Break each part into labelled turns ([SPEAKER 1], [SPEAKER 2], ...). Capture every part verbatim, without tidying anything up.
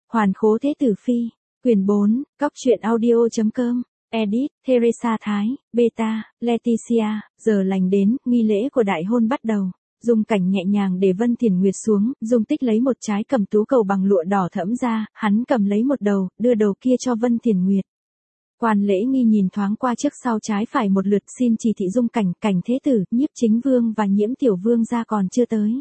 [SPEAKER 1] Hoàn khố thế tử phi, quyển bốn, cóc truyện audio.com, edit, Teresa Thái, beta, Leticia, giờ lành đến, nghi lễ của đại hôn bắt đầu. Dung Cảnh nhẹ nhàng để Vân Thiền Nguyệt xuống, Dung Tích lấy một trái cầm tú cầu bằng lụa đỏ thẫm ra, hắn cầm lấy một đầu, đưa đầu kia cho Vân Thiền Nguyệt. Quan lễ nghi nhìn thoáng qua trước sau trái phải một lượt, xin chỉ thị Dung Cảnh, Cảnh thế tử, Nhiếp Chính Vương và Nhiễm Tiểu Vương ra còn chưa tới.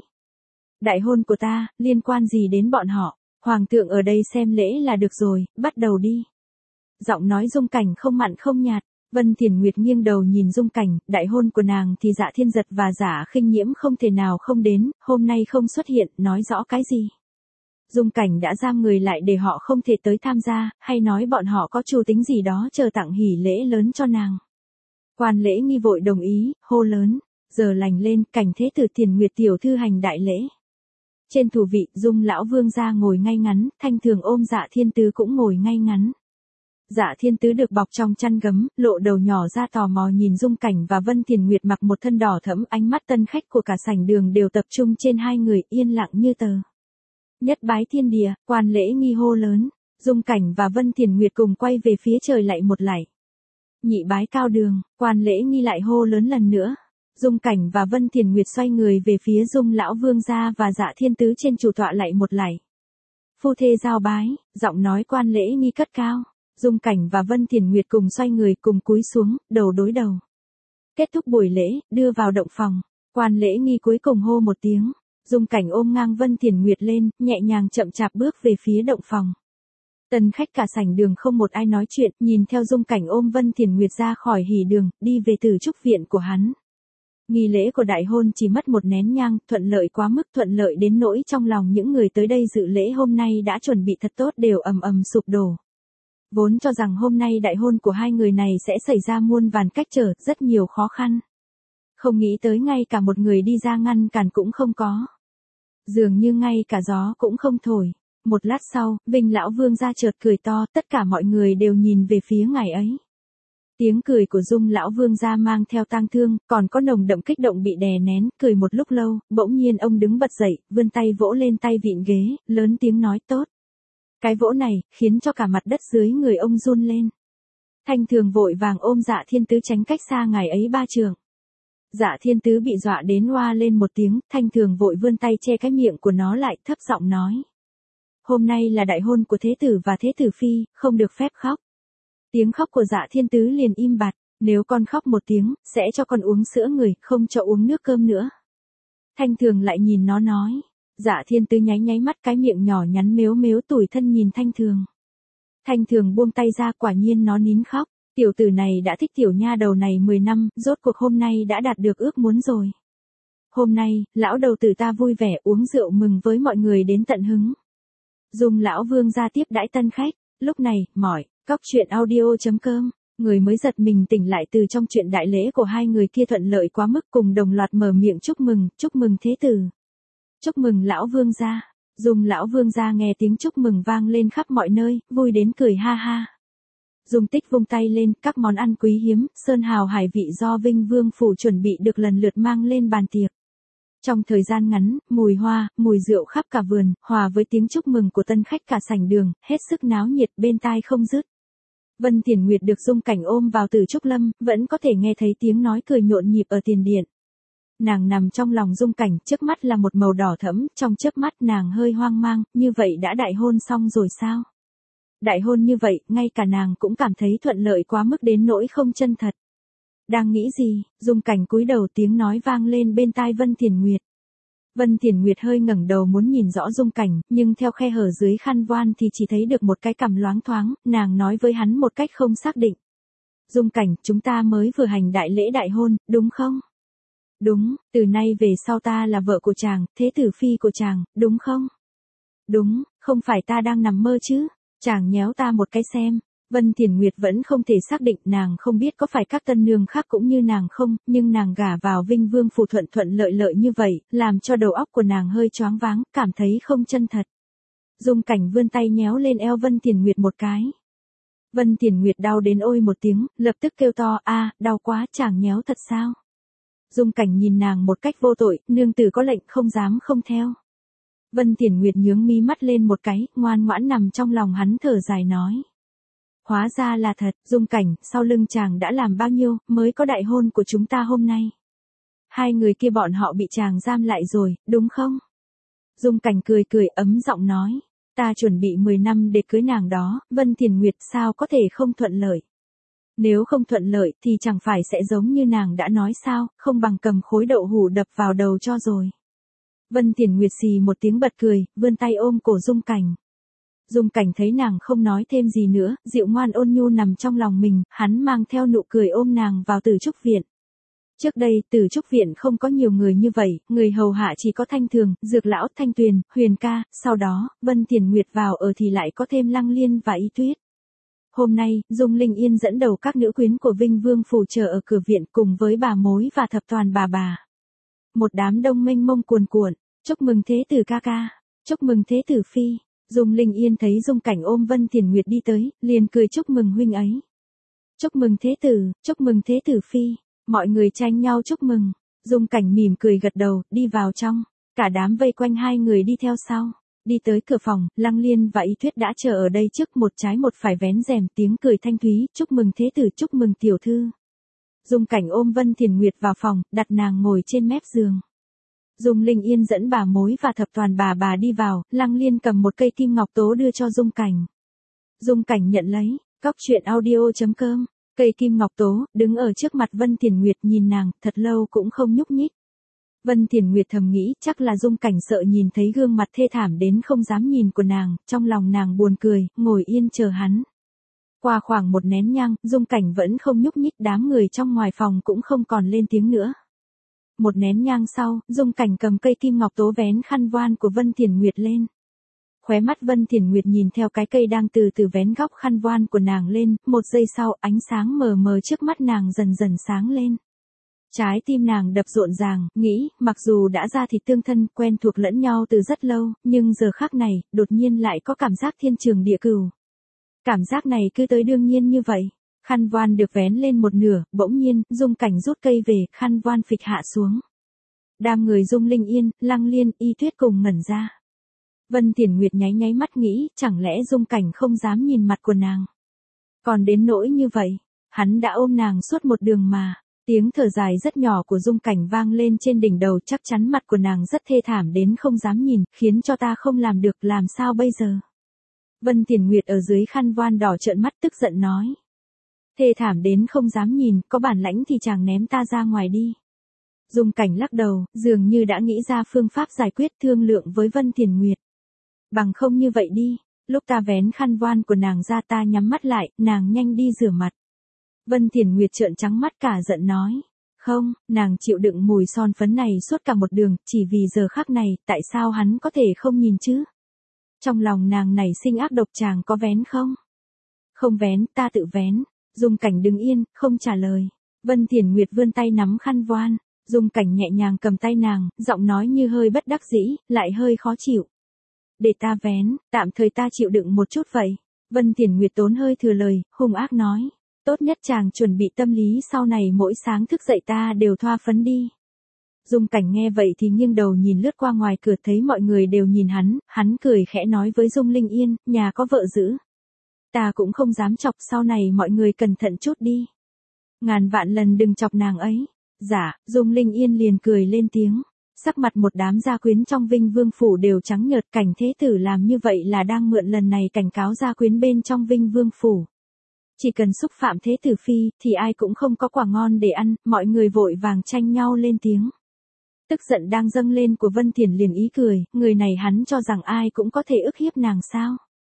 [SPEAKER 1] Đại hôn của ta, liên quan gì đến bọn họ, hoàng thượng ở đây xem lễ là được rồi, bắt đầu đi. Giọng nói Dung Cảnh không mặn không nhạt. Vân Thiền Nguyệt nghiêng đầu nhìn Dung Cảnh, đại hôn của nàng thì Dạ Thiên Giật và Dạ Khinh Nhiễm không thể nào không đến, hôm nay không xuất hiện, nói rõ cái gì. Dung Cảnh đã giam người lại để họ không thể tới tham gia, hay nói bọn họ có chủ tính gì đó chờ tặng hỷ lễ lớn cho nàng. Quan lễ nghi vội đồng ý, hô lớn, giờ lành lên, Cảnh thế tử Thiền Nguyệt tiểu thư hành đại lễ. Trên thủ vị, Dung lão vương gia ngồi ngay ngắn, Thanh Thường ôm Dạ Thiên Tứ cũng ngồi ngay ngắn. Dạ Thiên Tứ được bọc trong chăn gấm, lộ đầu nhỏ ra tò mò nhìn Dung Cảnh và Vân Thiền Nguyệt mặc một thân đỏ thẫm, ánh mắt tân khách của cả sảnh đường đều tập trung trên hai người, yên lặng như tờ. Nhất bái thiên địa, quan lễ nghi hô lớn, Dung Cảnh và Vân Thiền Nguyệt cùng quay về phía trời lạy một lạy. Nhị bái cao đường, quan lễ nghi lại hô lớn lần nữa. Dung Cảnh và Vân Thiền Nguyệt xoay người về phía Dung lão vương gia và Dạ Thiên Tứ trên chủ tọa lạy một lạy. Phu thê giao bái, giọng nói quan lễ nghi cất cao. Dung Cảnh và Vân Thiền Nguyệt cùng xoay người cùng cúi xuống, đầu đối đầu. Kết thúc buổi lễ, đưa vào động phòng. Quan lễ nghi cuối cùng hô một tiếng. Dung Cảnh ôm ngang Vân Thiền Nguyệt lên, nhẹ nhàng chậm chạp bước về phía động phòng. Tân khách cả sảnh đường không một ai nói chuyện, nhìn theo Dung Cảnh ôm Vân Thiền Nguyệt ra khỏi hỉ đường, đi về từ trúc viện của hắn. Nghi lễ của đại hôn chỉ mất một nén nhang, thuận lợi quá mức thuận lợi đến nỗi trong lòng những người tới đây dự lễ hôm nay đã chuẩn bị thật tốt đều ầm ầm sụp đổ. Vốn cho rằng hôm nay đại hôn của hai người này sẽ xảy ra muôn vàn cách trở, rất nhiều khó khăn. Không nghĩ tới ngay cả một người đi ra ngăn cản cũng không có. Dường như ngay cả gió cũng không thổi. Một lát sau, Vinh lão vương ra chợt cười to, tất cả mọi người đều nhìn về phía ngài ấy. Tiếng cười của Dung lão vương gia mang theo tang thương, còn có nồng đậm kích động bị đè nén, cười một lúc lâu, bỗng nhiên ông đứng bật dậy, vươn tay vỗ lên tay vịn ghế, lớn tiếng nói tốt. Cái vỗ này, khiến cho cả mặt đất dưới người ông run lên. Thanh Thường vội vàng ôm Dạ Thiên Tứ tránh cách xa ngài ấy ba trượng. Dạ Thiên Tứ bị dọa đến oa lên một tiếng, Thanh Thường vội vươn tay che cái miệng của nó lại, thấp giọng nói. Hôm nay là đại hôn của thế tử và thế tử phi, không được phép khóc. Tiếng khóc của Dạ Thiên Tứ liền im bặt, nếu con khóc một tiếng, sẽ cho con uống sữa người, không cho uống nước cơm nữa. Thanh Thường lại nhìn nó nói. Dạ Thiên Tứ nháy nháy mắt, cái miệng nhỏ nhắn mếu mếu tủi thân nhìn Thanh Thường. Thanh Thường buông tay ra, quả nhiên nó nín khóc. Tiểu tử này đã thích tiểu nha đầu này mười năm, rốt cuộc hôm nay đã đạt được ước muốn rồi. Hôm nay, lão đầu tử ta vui vẻ uống rượu mừng với mọi người đến tận hứng. Dung lão vương ra tiếp đãi tân khách. Lúc này, mỏi, cóc truyện audio.com, người mới giật mình tỉnh lại từ trong chuyện đại lễ của hai người kia thuận lợi quá mức, cùng đồng loạt mở miệng chúc mừng, chúc mừng thế tử. Chúc mừng lão vương gia. Dung lão vương gia nghe tiếng chúc mừng vang lên khắp mọi nơi, vui đến cười ha ha. Dung Tích vung tay lên, các món ăn quý hiếm, sơn hào hải vị do Vinh Vương phủ chuẩn bị được lần lượt mang lên bàn tiệc. Trong thời gian ngắn, mùi hoa, mùi rượu khắp cả vườn, hòa với tiếng chúc mừng của tân khách cả sảnh đường, hết sức náo nhiệt, bên tai không dứt. Vân Thiền Nguyệt được Dung Cảnh ôm vào từ trúc lâm, vẫn có thể nghe thấy tiếng nói cười nhộn nhịp ở tiền điện. Nàng nằm trong lòng Dung Cảnh, trước mắt là một màu đỏ thẫm, trong chớp mắt nàng hơi hoang mang, như vậy đã đại hôn xong rồi sao? Đại hôn như vậy, ngay cả nàng cũng cảm thấy thuận lợi quá mức đến nỗi không chân thật. Đang nghĩ gì, Dung Cảnh cúi đầu, tiếng nói vang lên bên tai Vân Thiền Nguyệt. Vân Thiền Nguyệt hơi ngẩng đầu muốn nhìn rõ Dung Cảnh, nhưng theo khe hở dưới khăn voan thì chỉ thấy được một cái cằm loáng thoáng, nàng nói với hắn một cách không xác định. Dung Cảnh, chúng ta mới vừa hành đại lễ đại hôn, đúng không? Đúng, từ nay về sau ta là vợ của chàng, thế tử phi của chàng, đúng không? Đúng, không phải ta đang nằm mơ chứ? Chàng nhéo ta một cái xem. Vân Thiền Nguyệt vẫn không thể xác định, nàng không biết có phải các tân nương khác cũng như nàng không, nhưng nàng gả vào Vinh Vương phủ thuận thuận lợi lợi như vậy, làm cho đầu óc của nàng hơi choáng váng, cảm thấy không chân thật. Dung Cảnh vươn tay nhéo lên eo Vân Thiền Nguyệt một cái. Vân Thiền Nguyệt đau đến ôi một tiếng, lập tức kêu to, a, đau quá, chàng nhéo thật sao? Dung Cảnh nhìn nàng một cách vô tội, nương tử có lệnh không dám không theo. Vân Thiển Nguyệt nhướng mí mắt lên một cái, ngoan ngoãn nằm trong lòng hắn thở dài nói. Hóa ra là thật, Dung Cảnh, sau lưng chàng đã làm bao nhiêu, mới có đại hôn của chúng ta hôm nay. Hai người kia bọn họ bị chàng giam lại rồi, đúng không? Dung Cảnh cười cười ấm giọng nói. Ta chuẩn bị mười năm để cưới nàng đó, Vân Thiển Nguyệt sao có thể không thuận lợi. Nếu không thuận lợi thì chẳng phải sẽ giống như nàng đã nói sao, không bằng cầm khối đậu hũ đập vào đầu cho rồi. Vân Thiển Nguyệt xì một tiếng bật cười, vươn tay ôm cổ Dung Cảnh. Dung Cảnh thấy nàng không nói thêm gì nữa, dịu ngoan ôn nhu nằm trong lòng mình, hắn mang theo nụ cười ôm nàng vào Tử Trúc Viện. Trước đây, Tử Trúc Viện không có nhiều người như vậy, người hầu hạ chỉ có Thanh Thường, Dược Lão, Thanh Tuyền, Huyền Ca, sau đó, Vân Thiển Nguyệt vào ở thì lại có thêm Lăng Liên và Y Tuyết. Hôm nay, Dung Linh Yên dẫn đầu các nữ quyến của Vinh Vương phủ chờ ở cửa viện cùng với bà mối và thập toàn bà bà. Một đám đông mênh mông cuồn cuộn, chúc mừng thế tử ca ca, chúc mừng thế tử phi. Dung Linh Yên thấy Dung Cảnh ôm Vân Thiển Nguyệt đi tới, liền cười chúc mừng huynh ấy. Chúc mừng thế tử, chúc mừng thế tử phi. Mọi người tranh nhau chúc mừng. Dung Cảnh mỉm cười gật đầu, đi vào trong. Cả đám vây quanh hai người đi theo sau. Đi tới cửa phòng, Lăng Liên và Y Tuyết đã chờ ở đây trước, một trái một phải vén rèm, tiếng cười thanh thúy, chúc mừng thế tử, chúc mừng tiểu thư. Dung Cảnh ôm Vân Thiển Nguyệt vào phòng, đặt nàng ngồi trên mép giường. Dung Linh Yên dẫn bà mối và thập toàn bà bà đi vào, Lăng Liên cầm một cây kim ngọc tố đưa cho Dung Cảnh. Dung Cảnh nhận lấy, cóc truyện audio chấm com. Cây kim ngọc tố, đứng ở trước mặt Vân Thiển Nguyệt nhìn nàng, thật lâu cũng không nhúc nhích. Vân Thiển Nguyệt thầm nghĩ, chắc là Dung Cảnh sợ nhìn thấy gương mặt thê thảm đến không dám nhìn của nàng, trong lòng nàng buồn cười, ngồi yên chờ hắn. Qua khoảng một nén nhang, Dung Cảnh vẫn không nhúc nhích, đám người trong ngoài phòng cũng không còn lên tiếng nữa. Một nén nhang sau, Dung Cảnh cầm cây kim ngọc tố vén khăn voan của Vân Thiển Nguyệt lên. Khóe mắt Vân Thiển Nguyệt nhìn theo cái cây đang từ từ vén góc khăn voan của nàng lên, một giây sau, ánh sáng mờ mờ trước mắt nàng dần dần sáng lên. Trái tim nàng đập rộn ràng, nghĩ, mặc dù đã ra thịt tương thân, quen thuộc lẫn nhau từ rất lâu, nhưng giờ khắc này, đột nhiên lại có cảm giác thiên trường địa cửu. Cảm giác này cứ tới đương nhiên như vậy. Khăn voan được vén lên một nửa, bỗng nhiên, Dung Cảnh rút cây về, khăn voan phịch hạ xuống. Đám người Dung Linh Yên, Lăng Liên, Y Tuyết cùng ngẩn ra. Vân Thiển Nguyệt nháy nháy mắt nghĩ, chẳng lẽ Dung Cảnh không dám nhìn mặt của nàng. Còn đến nỗi như vậy, hắn đã ôm nàng suốt một đường mà. Tiếng thở dài rất nhỏ của Dung Cảnh vang lên trên đỉnh đầu, chắc chắn mặt của nàng rất thê thảm đến không dám nhìn, khiến cho ta không làm được, làm sao bây giờ. Vân Thiển Nguyệt ở dưới khăn voan đỏ trợn mắt tức giận nói. Thê thảm đến không dám nhìn, có bản lãnh thì chàng ném ta ra ngoài đi. Dung Cảnh lắc đầu, dường như đã nghĩ ra phương pháp giải quyết, thương lượng với Vân Thiển Nguyệt. Bằng không như vậy đi, lúc ta vén khăn voan của nàng ra ta nhắm mắt lại, nàng nhanh đi rửa mặt. Vân Thiển Nguyệt trợn trắng mắt cả giận nói. Không, nàng chịu đựng mùi son phấn này suốt cả một đường, chỉ vì giờ khắc này, tại sao hắn có thể không nhìn chứ? Trong lòng nàng nảy sinh ác độc, chàng có vén không? Không vén, ta tự vén. Dung Cảnh đứng yên, không trả lời. Vân Thiển Nguyệt vươn tay nắm khăn voan. Dung Cảnh nhẹ nhàng cầm tay nàng, giọng nói như hơi bất đắc dĩ, lại hơi khó chịu. Để ta vén, tạm thời ta chịu đựng một chút vậy. Vân Thiển Nguyệt tốn hơi thừa lời, hung ác nói. Tốt nhất chàng chuẩn bị tâm lý sau này mỗi sáng thức dậy ta đều thoa phấn đi. Dung Cảnh nghe vậy thì nghiêng đầu nhìn lướt qua ngoài cửa, thấy mọi người đều nhìn hắn, hắn cười khẽ nói với Dung Linh Yên, nhà có vợ giữ. Ta cũng không dám chọc, sau này mọi người cẩn thận chút đi. Ngàn vạn lần đừng chọc nàng ấy. Dạ, Dung Linh Yên liền cười lên tiếng. Sắc mặt một đám gia quyến trong Vinh Vương phủ đều trắng nhợt, Cảnh thế tử làm như vậy là đang mượn lần này cảnh cáo gia quyến bên trong Vinh Vương phủ. Chỉ cần xúc phạm thế tử phi, thì ai cũng không có quả ngon để ăn, mọi người vội vàng tranh nhau lên tiếng. Tức giận đang dâng lên của Vân Thiển liền ý cười, người này hắn cho rằng ai cũng có thể ức hiếp nàng sao.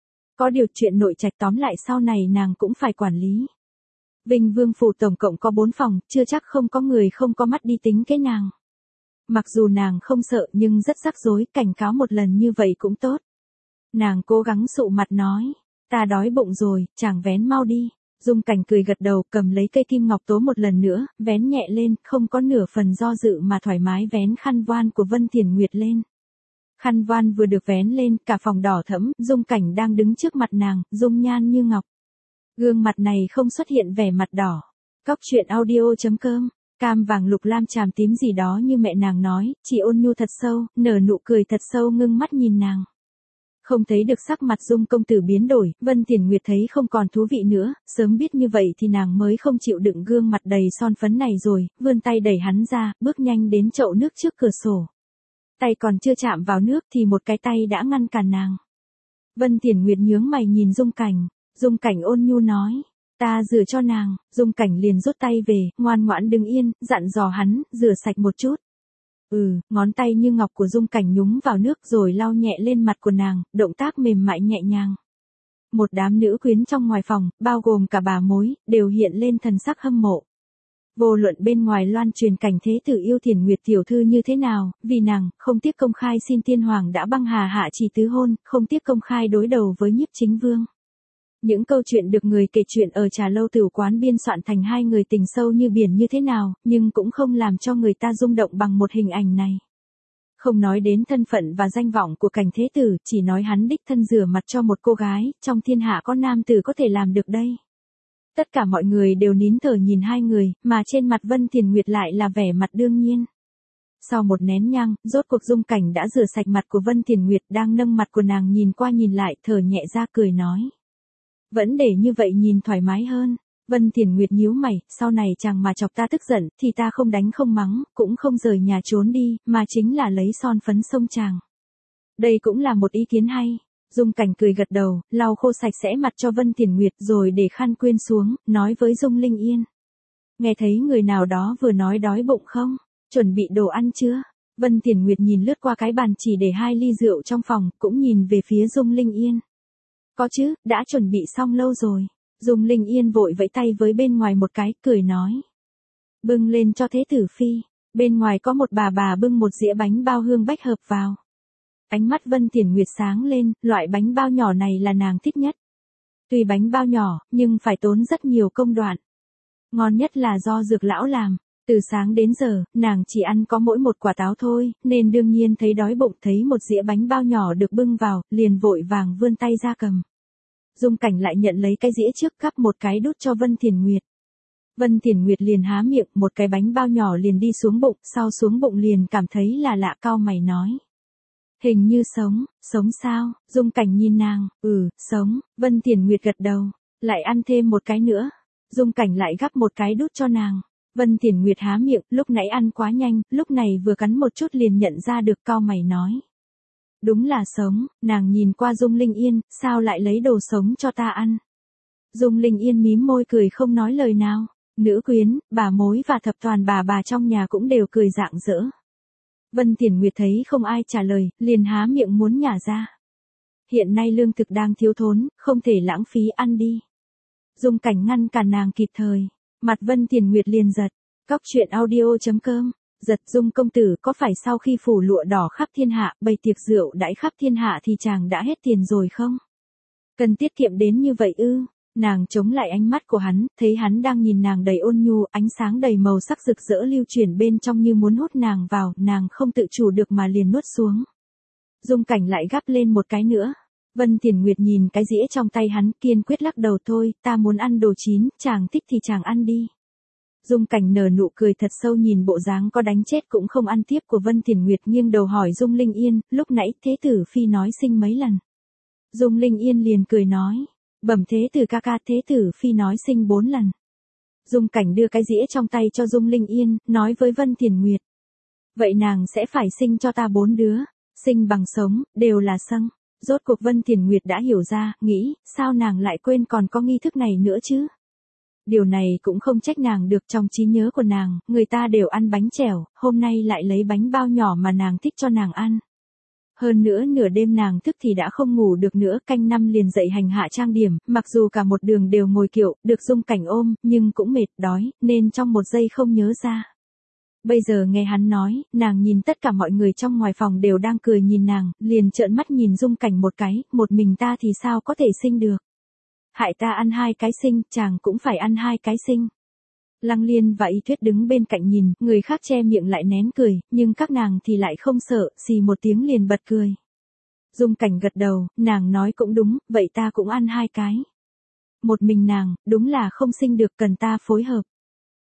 [SPEAKER 1] Có điều chuyện nội trạch tóm lại sau này nàng cũng phải quản lý. Vinh Vương phủ tổng cộng có bốn phòng, chưa chắc không có người không có mắt đi tính cái nàng. Mặc dù nàng không sợ nhưng rất rắc rối, cảnh cáo một lần như vậy cũng tốt. Nàng cố gắng sụ mặt nói, ta đói bụng rồi, chàng vén mau đi. Dung Cảnh cười gật đầu, cầm lấy cây kim ngọc tố một lần nữa, vén nhẹ lên, không có nửa phần do dự mà thoải mái vén khăn voan của Vân Thiển Nguyệt lên. Khăn voan vừa được vén lên, cả phòng đỏ thẫm, Dung Cảnh đang đứng trước mặt nàng, dung nhan như ngọc. Gương mặt này không xuất hiện vẻ mặt đỏ. Cóc truyện audio chấm com cam vàng lục lam tràm tím gì đó như mẹ nàng nói, chị ôn nhu thật sâu, nở nụ cười thật sâu ngưng mắt nhìn nàng. Không thấy được sắc mặt Dung công tử biến đổi, Vân Tiền Nguyệt thấy không còn thú vị nữa, sớm biết như vậy thì nàng mới không chịu đựng gương mặt đầy son phấn này rồi, vươn tay đẩy hắn ra, bước nhanh đến chậu nước trước cửa sổ. Tay còn chưa chạm vào nước thì một cái tay đã ngăn cản nàng. Vân Tiền Nguyệt nhướng mày nhìn Dung Cảnh, Dung Cảnh ôn nhu nói, ta rửa cho nàng, Dung Cảnh liền rút tay về, ngoan ngoãn đứng yên, dặn dò hắn, rửa sạch một chút. Ừ, ngón tay như ngọc của Dung Cảnh nhúng vào nước rồi lau nhẹ lên mặt của nàng, động tác mềm mại nhẹ nhàng. Một đám nữ quyến trong ngoài phòng, bao gồm cả bà mối, đều hiện lên thần sắc hâm mộ. Vô luận bên ngoài loan truyền cảnh thế tử yêu Thiền Nguyệt tiểu thư như thế nào, vì nàng, không tiếc công khai xin tiên hoàng đã băng hà hạ chỉ tứ hôn, không tiếc công khai đối đầu với Nhiếp Chính Vương. Những câu chuyện được người kể chuyện ở trà lâu tửu quán biên soạn thành hai người tình sâu như biển như thế nào, nhưng cũng không làm cho người ta rung động bằng một hình ảnh này. Không nói đến thân phận và danh vọng của cảnh thế tử, chỉ nói hắn đích thân rửa mặt cho một cô gái, trong thiên hạ có nam tử có thể làm được đây. Tất cả mọi người đều nín thở nhìn hai người, mà trên mặt Vân Tiền Nguyệt lại là vẻ mặt đương nhiên. Sau một nén nhang, rốt cuộc Dung Cảnh đã rửa sạch mặt của Vân Tiền Nguyệt đang nâng mặt của nàng nhìn qua nhìn lại, thở nhẹ ra cười nói. Vẫn để như vậy nhìn thoải mái hơn. Vân Tiền Nguyệt nhíu mày, sau này chàng mà chọc ta tức giận, thì ta không đánh không mắng, cũng không rời nhà trốn đi, mà chính là lấy son phấn xông chàng. Đây cũng là một ý kiến hay. Dung Cảnh cười gật đầu, lau khô sạch sẽ mặt cho Vân Tiền Nguyệt rồi để khăn quên xuống, nói với Dung Linh Yên. Nghe thấy người nào đó vừa nói đói bụng không? Chuẩn bị đồ ăn chưa? Vân Tiền Nguyệt nhìn lướt qua cái bàn chỉ để hai ly rượu trong phòng, cũng nhìn về phía Dung Linh Yên. Có chứ, đã chuẩn bị xong lâu rồi. Dung Linh Yên vội vẫy tay với bên ngoài một cái, cười nói. Bưng lên cho thế tử phi. Bên ngoài có một bà bà bưng một dĩa bánh bao hương bách hợp vào. Ánh mắt Vân Tiền Nguyệt sáng lên, loại bánh bao nhỏ này là nàng thích nhất. Tuy bánh bao nhỏ, nhưng phải tốn rất nhiều công đoạn. Ngon nhất là do dược lão làm. Từ sáng đến giờ, nàng chỉ ăn có mỗi một quả táo thôi, nên đương nhiên thấy đói bụng, thấy một dĩa bánh bao nhỏ được bưng vào, liền vội vàng vươn tay ra cầm. Dung Cảnh lại nhận lấy cái dĩa trước, gắp một cái đút cho Vân Tiền Nguyệt. Vân Tiền Nguyệt liền há miệng, một cái bánh bao nhỏ liền đi xuống bụng, sau xuống bụng liền cảm thấy là lạ, cau mày nói. Hình như sống, sống sao? Dung Cảnh nhìn nàng, ừ, sống. Vân Tiền Nguyệt gật đầu, lại ăn thêm một cái nữa. Dung Cảnh lại gắp một cái đút cho nàng. Vân Tiền Nguyệt há miệng, lúc nãy ăn quá nhanh, lúc này vừa cắn một chút liền nhận ra được, cau mày nói. Đúng là sống. Nàng nhìn qua Dung Linh Yên, sao lại lấy đồ sống cho ta ăn? Dung Linh Yên mím môi cười không nói lời nào. Nữ quyến, bà mối và thập toàn bà bà trong nhà cũng đều cười rạng rỡ. Vân Tiền Nguyệt thấy không ai trả lời, liền há miệng muốn nhả ra. Hiện nay lương thực đang thiếu thốn, không thể lãng phí, ăn đi. Dung Cảnh ngăn cản nàng kịp thời. Mặt Vân Tiền Nguyệt liền giật. Cóc truyện audio chấm com. Giật Dung công tử, có phải sau khi phủ lụa đỏ khắp thiên hạ, bày tiệc rượu đãi khắp thiên hạ thì chàng đã hết tiền rồi không? Cần tiết kiệm đến như vậy ư? Nàng chống lại ánh mắt của hắn, thấy hắn đang nhìn nàng đầy ôn nhu, ánh sáng đầy màu sắc rực rỡ lưu chuyển bên trong như muốn hút nàng vào, nàng không tự chủ được mà liền nuốt xuống. Dung Cảnh lại gắp lên một cái nữa. Vân Tiền Nguyệt nhìn cái dĩa trong tay hắn, kiên quyết lắc đầu, thôi, ta muốn ăn đồ chín, chàng thích thì chàng ăn đi. Dung Cảnh nở nụ cười thật sâu nhìn bộ dáng có đánh chết cũng không ăn tiếp của Vân Tiền Nguyệt, nghiêng đầu hỏi Dung Linh Yên, lúc nãy thế tử phi nói sinh mấy lần? Dung Linh Yên liền cười nói, bẩm thế tử ca ca, thế tử phi nói sinh bốn lần. Dung Cảnh đưa cái dĩa trong tay cho Dung Linh Yên, nói với Vân Tiền Nguyệt. Vậy nàng sẽ phải sinh cho ta bốn đứa, sinh bằng sống, đều là sâng. Rốt cuộc Vân Tiền Nguyệt đã hiểu ra, nghĩ, sao nàng lại quên còn có nghi thức này nữa chứ? Điều này cũng không trách nàng được, trong trí nhớ của nàng, người ta đều ăn bánh chèo, hôm nay lại lấy bánh bao nhỏ mà nàng thích cho nàng ăn. Hơn nữa nửa đêm nàng thức thì đã không ngủ được nữa, canh năm liền dậy hành hạ trang điểm, mặc dù cả một đường đều ngồi kiệu, được Dung Cảnh ôm, nhưng cũng mệt, đói, nên trong một giây không nhớ ra. Bây giờ nghe hắn nói, nàng nhìn tất cả mọi người trong ngoài phòng đều đang cười nhìn nàng, liền trợn mắt nhìn Dung Cảnh một cái, một mình ta thì sao có thể sinh được. Hại ta ăn hai cái sinh, chàng cũng phải ăn hai cái sinh. Lăng Liên và Y Tuyết đứng bên cạnh nhìn, người khác che miệng lại nén cười, nhưng các nàng thì lại không sợ, xì một tiếng liền bật cười. Dung Cảnh gật đầu, nàng nói cũng đúng, vậy ta cũng ăn hai cái. Một mình nàng, đúng là không sinh được, cần ta phối hợp.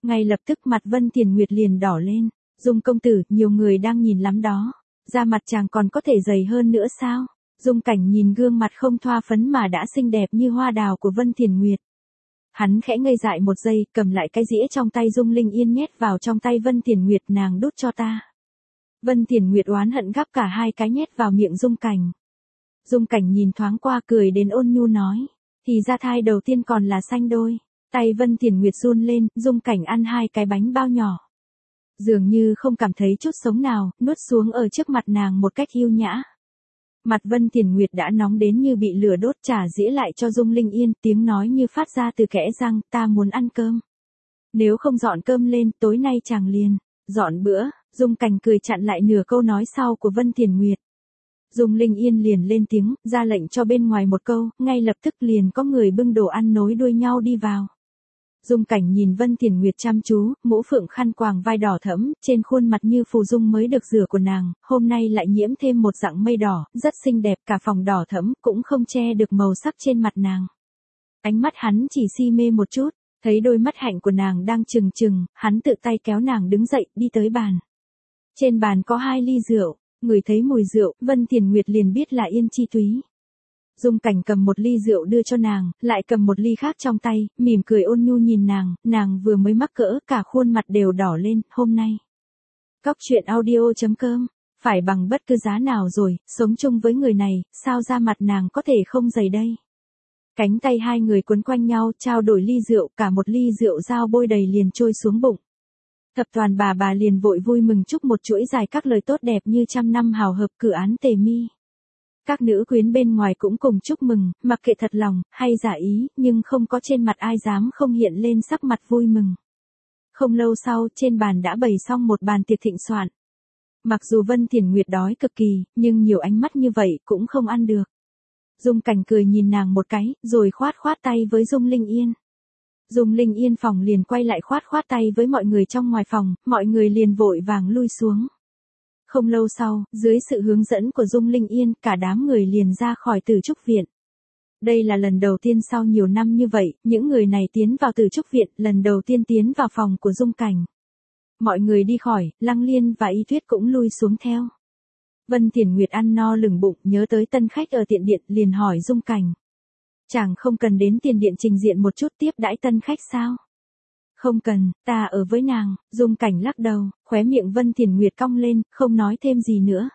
[SPEAKER 1] Ngay lập tức mặt Vân Tiền Nguyệt liền đỏ lên. Dung công tử, nhiều người đang nhìn lắm đó. Da mặt chàng còn có thể dày hơn nữa sao? Dung Cảnh nhìn gương mặt không thoa phấn mà đã xinh đẹp như hoa đào của Vân Tiền Nguyệt. Hắn khẽ ngây dại một giây, cầm lại cái dĩa trong tay Dung Linh Yên nhét vào trong tay Vân Tiền Nguyệt, nàng đút cho ta. Vân Tiền Nguyệt oán hận gắp cả hai cái nhét vào miệng Dung Cảnh. Dung Cảnh nhìn thoáng qua cười đến ôn nhu nói, thì ra thai đầu tiên còn là sanh đôi. Tay Vân Tiền Nguyệt run lên, Dung Cảnh ăn hai cái bánh bao nhỏ. Dường như không cảm thấy chút sống nào, nuốt xuống ở trước mặt nàng một cách yêu nhã. Mặt Vân Tiền Nguyệt đã nóng đến như bị lửa đốt, trả dĩa lại cho Dung Linh Yên, tiếng nói như phát ra từ kẽ răng, ta muốn ăn cơm. Nếu không dọn cơm lên, tối nay chàng liền dọn bữa. Dung Cảnh cười chặn lại nửa câu nói sau của Vân Tiền Nguyệt. Dung Linh Yên liền lên tiếng, ra lệnh cho bên ngoài một câu, ngay lập tức liền có người bưng đồ ăn nối đuôi nhau đi vào. Dung Cảnh nhìn Vân Tiền Nguyệt chăm chú, mũ phượng khăn quàng vai đỏ thẫm, trên khuôn mặt như phù dung mới được rửa của nàng, hôm nay lại nhiễm thêm một dạng mây đỏ, rất xinh đẹp, cả phòng đỏ thẫm, cũng không che được màu sắc trên mặt nàng. Ánh mắt hắn chỉ si mê một chút, thấy đôi mắt hạnh của nàng đang trừng trừng, hắn tự tay kéo nàng đứng dậy, đi tới bàn. Trên bàn có hai ly rượu, ngửi thấy mùi rượu, Vân Tiền Nguyệt liền biết là Yên Chi Túy. Dung Cảnh cầm một ly rượu đưa cho nàng, lại cầm một ly khác trong tay, mỉm cười ôn nhu nhìn nàng, nàng vừa mới mắc cỡ, cả khuôn mặt đều đỏ lên, hôm nay. Cóc truyện audio chấm com, phải bằng bất cứ giá nào rồi, sống chung với người này, sao da mặt nàng có thể không dày đây. Cánh tay hai người quấn quanh nhau, trao đổi ly rượu, cả một ly rượu dao bôi đầy liền trôi xuống bụng. Thập toàn bà bà liền vội vui mừng chúc một chuỗi dài các lời tốt đẹp như trăm năm hào hợp cử án tề mi. Các nữ quyến bên ngoài cũng cùng chúc mừng, mặc kệ thật lòng, hay giả ý, nhưng không có trên mặt ai dám không hiện lên sắc mặt vui mừng. Không lâu sau, trên bàn đã bày xong một bàn tiệc thịnh soạn. Mặc dù Vân Tiền Nguyệt đói cực kỳ, nhưng nhiều ánh mắt như vậy cũng không ăn được. Dung Cảnh cười nhìn nàng một cái, rồi khoát khoát tay với Dung Linh Yên. Dung Linh Yên phòng liền quay lại khoát khoát tay với mọi người trong ngoài phòng, mọi người liền vội vàng lui xuống. Không lâu sau, dưới sự hướng dẫn của Dung Linh Yên, cả đám người liền ra khỏi Tử Trúc Viện. Đây là lần đầu tiên sau nhiều năm như vậy, những người này tiến vào Tử Trúc Viện, lần đầu tiên tiến vào phòng của Dung Cảnh. Mọi người đi khỏi, Lăng Liên và Y Tuyết cũng lui xuống theo. Vân Tiền Nguyệt ăn no lửng bụng, nhớ tới tân khách ở tiện điện, liền hỏi Dung Cảnh. Chàng không cần đến tiền điện trình diện một chút tiếp đãi tân khách sao? Không cần, ta ở với nàng. Dung Cảnh lắc đầu, khóe miệng Vân Tiền Nguyệt cong lên, không nói thêm gì nữa.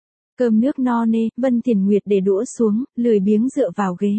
[SPEAKER 1] Cơm nước no nê, Vân Tiền Nguyệt để đũa xuống, lười biếng dựa vào ghế.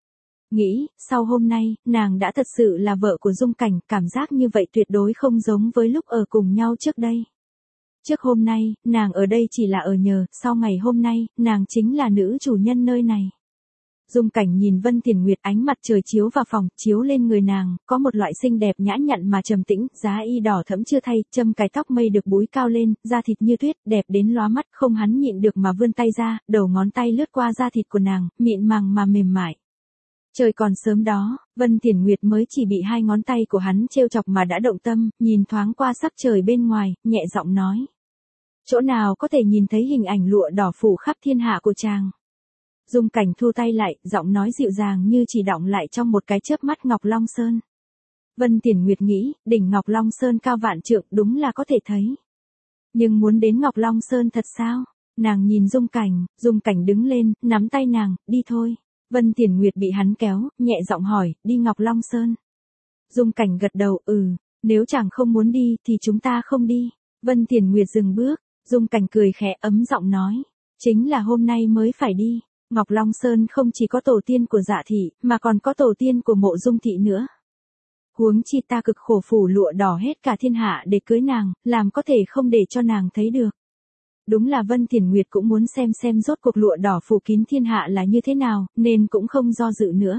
[SPEAKER 1] Nghĩ, sau hôm nay, nàng đã thật sự là vợ của Dung Cảnh, cảm giác như vậy tuyệt đối không giống với lúc ở cùng nhau trước đây. Trước hôm nay, nàng ở đây chỉ là ở nhờ, sau ngày hôm nay, nàng chính là nữ chủ nhân nơi này. Dung Cảnh nhìn Vân Tiền Nguyệt, ánh mặt trời chiếu vào phòng, chiếu lên người nàng, có một loại xinh đẹp nhã nhặn mà trầm tĩnh, giá y đỏ thẫm chưa thay, châm cài tóc mây được búi cao lên, da thịt như tuyết, đẹp đến lóa mắt, không hắn nhịn được mà vươn tay ra, đầu ngón tay lướt qua da thịt của nàng, mịn màng mà mềm mại. Trời còn sớm đó, Vân Tiền Nguyệt mới chỉ bị hai ngón tay của hắn trêu chọc mà đã động tâm, nhìn thoáng qua sắc trời bên ngoài, nhẹ giọng nói. Chỗ nào có thể nhìn thấy hình ảnh lụa đỏ phủ khắp thiên hạ của chàng. Dung Cảnh thu tay lại, giọng nói dịu dàng như chỉ đọng lại trong một cái chớp mắt Ngọc Long Sơn. Vân Tiền Nguyệt nghĩ, đỉnh Ngọc Long Sơn cao vạn trượng đúng là có thể thấy. Nhưng muốn đến Ngọc Long Sơn thật sao? Nàng nhìn Dung Cảnh, Dung Cảnh đứng lên, nắm tay nàng, đi thôi. Vân Tiền Nguyệt bị hắn kéo, nhẹ giọng hỏi, đi Ngọc Long Sơn. Dung Cảnh gật đầu, ừ, nếu chàng không muốn đi thì chúng ta không đi. Vân Tiền Nguyệt dừng bước, Dung Cảnh cười khẽ ấm giọng nói, chính là hôm nay mới phải đi. Ngọc Long Sơn không chỉ có tổ tiên của Dạ thị, mà còn có tổ tiên của Mộ Dung thị nữa. Huống chi ta cực khổ phủ lụa đỏ hết cả thiên hạ để cưới nàng, làm có thể không để cho nàng thấy được. Đúng là Vân Tiền Nguyệt cũng muốn xem xem rốt cuộc lụa đỏ phủ kín thiên hạ là như thế nào, nên cũng không do dự nữa.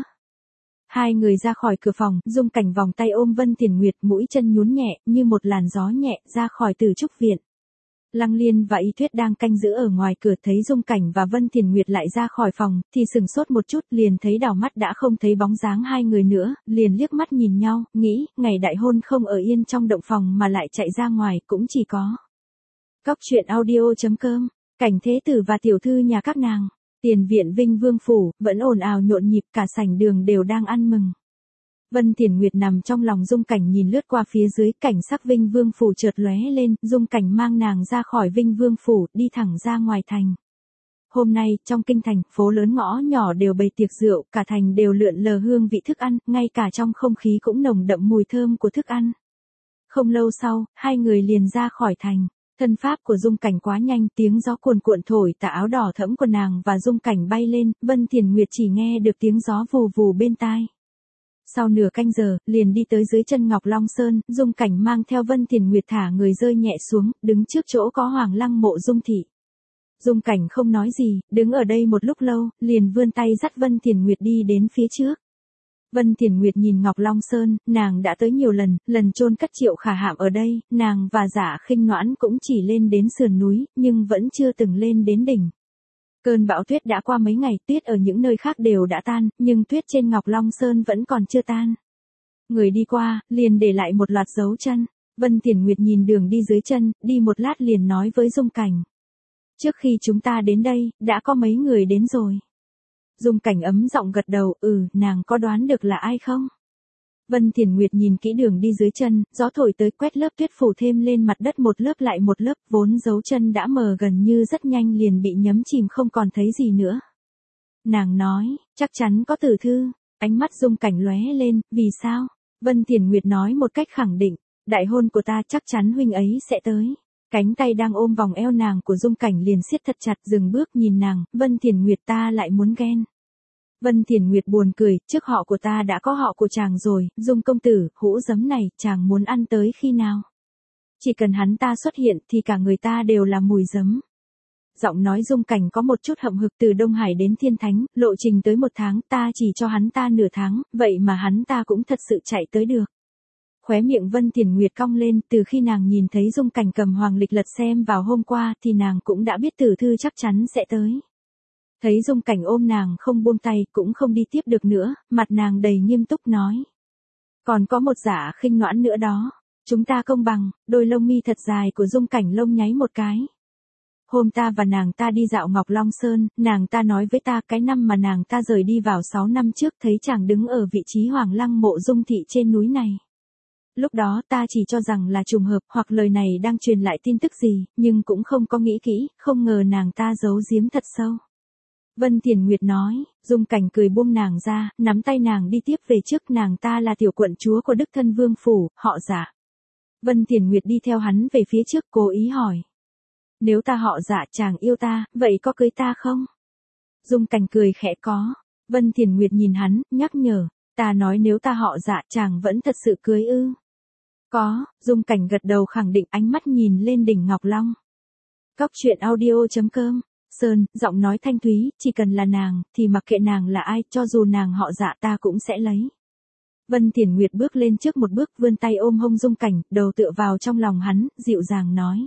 [SPEAKER 1] Hai người ra khỏi cửa phòng, Dung Cảnh vòng tay ôm Vân Tiền Nguyệt, mũi chân nhún nhẹ, như một làn gió nhẹ, ra khỏi Tử Trúc Viện. Lăng Liên và Y Tuyết đang canh giữ ở ngoài cửa, thấy Dung Cảnh và Vân Tiền Nguyệt lại ra khỏi phòng, thì sừng sốt một chút, liền thấy đảo mắt đã không thấy bóng dáng hai người nữa, liền liếc mắt nhìn nhau, nghĩ, ngày đại hôn không ở yên trong động phòng mà lại chạy ra ngoài, cũng chỉ có. Cóc truyện audio chấm com, cảnh thế tử và tiểu thư nhà các nàng, tiền viện Vinh Vương phủ, vẫn ồn ào nhộn nhịp, cả sảnh đường đều đang ăn mừng. Vân Thiền Nguyệt nằm trong lòng Dung Cảnh nhìn lướt qua phía dưới, cảnh sắc Vinh Vương Phủ chợt lóe lên, Dung Cảnh mang nàng ra khỏi Vinh Vương Phủ, đi thẳng ra ngoài thành. Hôm nay, trong kinh thành, phố lớn ngõ nhỏ đều bày tiệc rượu, cả thành đều lượn lờ hương vị thức ăn, ngay cả trong không khí cũng nồng đậm mùi thơm của thức ăn. Không lâu sau, hai người liền ra khỏi thành. Thân pháp của Dung Cảnh quá nhanh, tiếng gió cuồn cuộn thổi tà áo đỏ thẫm của nàng và Dung Cảnh bay lên, Vân Thiền Nguyệt chỉ nghe được tiếng gió vù vù bên tai. Sau nửa canh giờ, liền đi tới dưới chân Ngọc Long Sơn, Dung Cảnh mang theo Vân Thiền Nguyệt thả người rơi nhẹ xuống, đứng trước chỗ có Hoàng Lăng Mộ Dung Thị. Dung Cảnh không nói gì, đứng ở đây một lúc lâu, liền vươn tay dắt Vân Thiền Nguyệt đi đến phía trước. Vân Thiền Nguyệt nhìn Ngọc Long Sơn, nàng đã tới nhiều lần, lần chôn cất Triệu Khả Hạm ở đây, nàng và Dạ Khinh Noãn cũng chỉ lên đến sườn núi, nhưng vẫn chưa từng lên đến đỉnh. Cơn bão tuyết đã qua mấy ngày, tuyết ở những nơi khác đều đã tan, nhưng tuyết trên Ngọc Long Sơn vẫn còn chưa tan. Người đi qua, liền để lại một loạt dấu chân. Vân Thiền Nguyệt nhìn đường đi dưới chân, đi một lát liền nói với Dung Cảnh. Trước khi chúng ta đến đây, đã có mấy người đến rồi. Dung Cảnh ấm giọng gật đầu, ừ, nàng có đoán được là ai không? Vân Thiền Nguyệt nhìn kỹ đường đi dưới chân, gió thổi tới quét lớp tuyết phủ thêm lên mặt đất một lớp lại một lớp, vốn dấu chân đã mờ gần như rất nhanh liền bị nhấm chìm không còn thấy gì nữa. Nàng nói, chắc chắn có Tử Thư, ánh mắt Dung Cảnh lóe lên, vì sao? Vân Thiền Nguyệt nói một cách khẳng định, đại hôn của ta chắc chắn huynh ấy sẽ tới. Cánh tay đang ôm vòng eo nàng của Dung Cảnh liền siết thật chặt, dừng bước nhìn nàng, Vân Thiền Nguyệt ta lại muốn ghen. Vân Thiền Nguyệt buồn cười, trước họ của ta đã có họ của chàng rồi, Dung công tử, hũ giấm này, chàng muốn ăn tới khi nào? Chỉ cần hắn ta xuất hiện thì cả người ta đều là mùi giấm. Giọng nói Dung Cảnh có một chút hậm hực, từ Đông Hải đến Thiên Thánh, lộ trình tới một tháng, ta chỉ cho hắn ta nửa tháng, vậy mà hắn ta cũng thật sự chạy tới được. Khóe miệng Vân Thiền Nguyệt cong lên, từ khi nàng nhìn thấy Dung Cảnh cầm Hoàng Lịch lật xem vào hôm qua thì nàng cũng đã biết Tử Thư chắc chắn sẽ tới. Thấy Dung Cảnh ôm nàng không buông tay, cũng không đi tiếp được nữa, mặt nàng đầy nghiêm túc nói. Còn có một Dạ Khinh Noãn nữa đó, chúng ta công bằng, đôi lông mi thật dài của Dung Cảnh lông nháy một cái. Hôm ta và nàng ta đi dạo Ngọc Long Sơn, nàng ta nói với ta cái năm mà nàng ta rời đi vào sáu năm trước thấy chàng đứng ở vị trí Hoàng Lăng Mộ Dung Thị trên núi này. Lúc đó ta chỉ cho rằng là trùng hợp hoặc lời này đang truyền lại tin tức gì, nhưng cũng không có nghĩ kỹ, không ngờ nàng ta giấu giếm thật sâu. Vân Thiền Nguyệt nói, Dung Cảnh cười buông nàng ra, nắm tay nàng đi tiếp về trước, nàng ta là tiểu quận chúa của Đức Thân Vương Phủ, họ Dạ. Vân Thiền Nguyệt đi theo hắn về phía trước, cố ý hỏi. Nếu ta họ Dạ chàng yêu ta, vậy có cưới ta không? Dung Cảnh cười khẽ có. Vân Thiền Nguyệt nhìn hắn, nhắc nhở, ta nói nếu ta họ Dạ chàng vẫn thật sự cưới ư? Có, Dung Cảnh gật đầu khẳng định, ánh mắt nhìn lên đỉnh Ngọc Long. Cóc truyện audio chấm com. Sơn, giọng nói thanh thúy, chỉ cần là nàng, thì mặc kệ nàng là ai, cho dù nàng họ Dạ ta cũng sẽ lấy. Vân Thiền Nguyệt bước lên trước một bước, vươn tay ôm hông Dung Cảnh, đầu tựa vào trong lòng hắn, dịu dàng nói.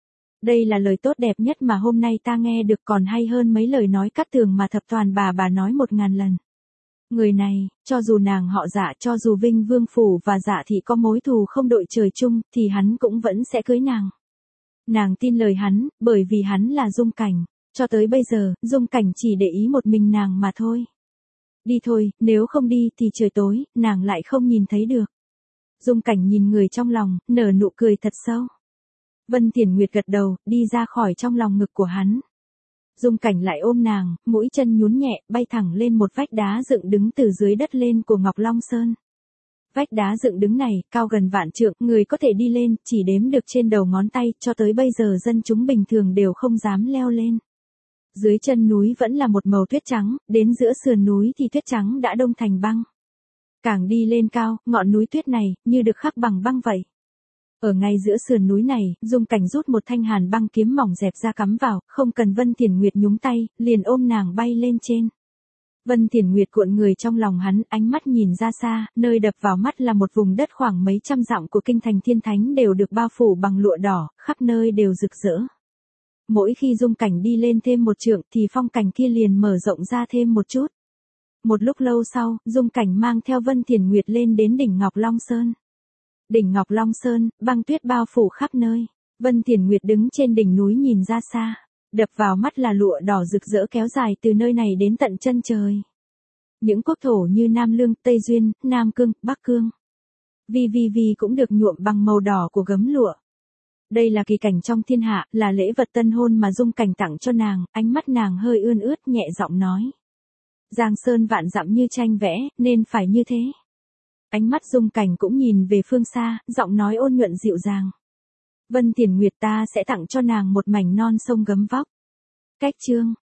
[SPEAKER 1] Đây là lời tốt đẹp nhất mà hôm nay ta nghe được, còn hay hơn mấy lời nói cát tường mà thập toàn bà bà nói một ngàn lần. Người này, cho dù nàng họ Dạ, cho dù Vinh Vương Phủ và Dạ Thị có mối thù không đội trời chung, thì hắn cũng vẫn sẽ cưới nàng. Nàng tin lời hắn, bởi vì hắn là Dung Cảnh. Cho tới bây giờ, Dung Cảnh chỉ để ý một mình nàng mà thôi. Đi thôi, nếu không đi thì trời tối, nàng lại không nhìn thấy được. Dung Cảnh nhìn người trong lòng, nở nụ cười thật sâu. Vân Thiền Nguyệt gật đầu, đi ra khỏi trong lòng ngực của hắn. Dung Cảnh lại ôm nàng, mũi chân nhún nhẹ, bay thẳng lên một vách đá dựng đứng từ dưới đất lên của Ngọc Long Sơn. Vách đá dựng đứng này, cao gần vạn trượng, người có thể đi lên, chỉ đếm được trên đầu ngón tay, cho tới bây giờ dân chúng bình thường đều không dám leo lên. Dưới chân núi vẫn là một màu tuyết trắng, đến giữa sườn núi thì tuyết trắng đã đông thành băng. Càng đi lên cao, ngọn núi tuyết này, như được khắc bằng băng vậy. Ở ngay giữa sườn núi này, Dung Cảnh rút một thanh hàn băng kiếm mỏng dẹp ra cắm vào, không cần Vân Thiền Nguyệt nhúng tay, liền ôm nàng bay lên trên. Vân Thiền Nguyệt cuộn người trong lòng hắn, ánh mắt nhìn ra xa, nơi đập vào mắt là một vùng đất khoảng mấy trăm dặm của kinh thành Thiên Thánh đều được bao phủ bằng lụa đỏ, khắp nơi đều rực rỡ. Mỗi khi Dung Cảnh đi lên thêm một trượng thì phong cảnh kia liền mở rộng ra thêm một chút. Một lúc lâu sau, Dung Cảnh mang theo Vân Thiền Nguyệt lên đến đỉnh Ngọc Long Sơn. Đỉnh Ngọc Long Sơn, băng tuyết bao phủ khắp nơi. Vân Thiền Nguyệt đứng trên đỉnh núi nhìn ra xa. Đập vào mắt là lụa đỏ rực rỡ kéo dài từ nơi này đến tận chân trời. Những quốc thổ như Nam Lương, Tây Duyên, Nam Cương, Bắc Cương. Vi vi vi cũng được nhuộm bằng màu đỏ của gấm lụa. Đây là kỳ cảnh trong thiên hạ, là lễ vật tân hôn mà Dung Cảnh tặng cho nàng, ánh mắt nàng hơi ươn ướt nhẹ giọng nói. Giang sơn vạn dặm như tranh vẽ, nên phải như thế. Ánh mắt Dung Cảnh cũng nhìn về phương xa, giọng nói ôn nhuận dịu dàng. Vân Tiền Nguyệt ta sẽ tặng cho nàng một mảnh non sông gấm vóc. Cách chương.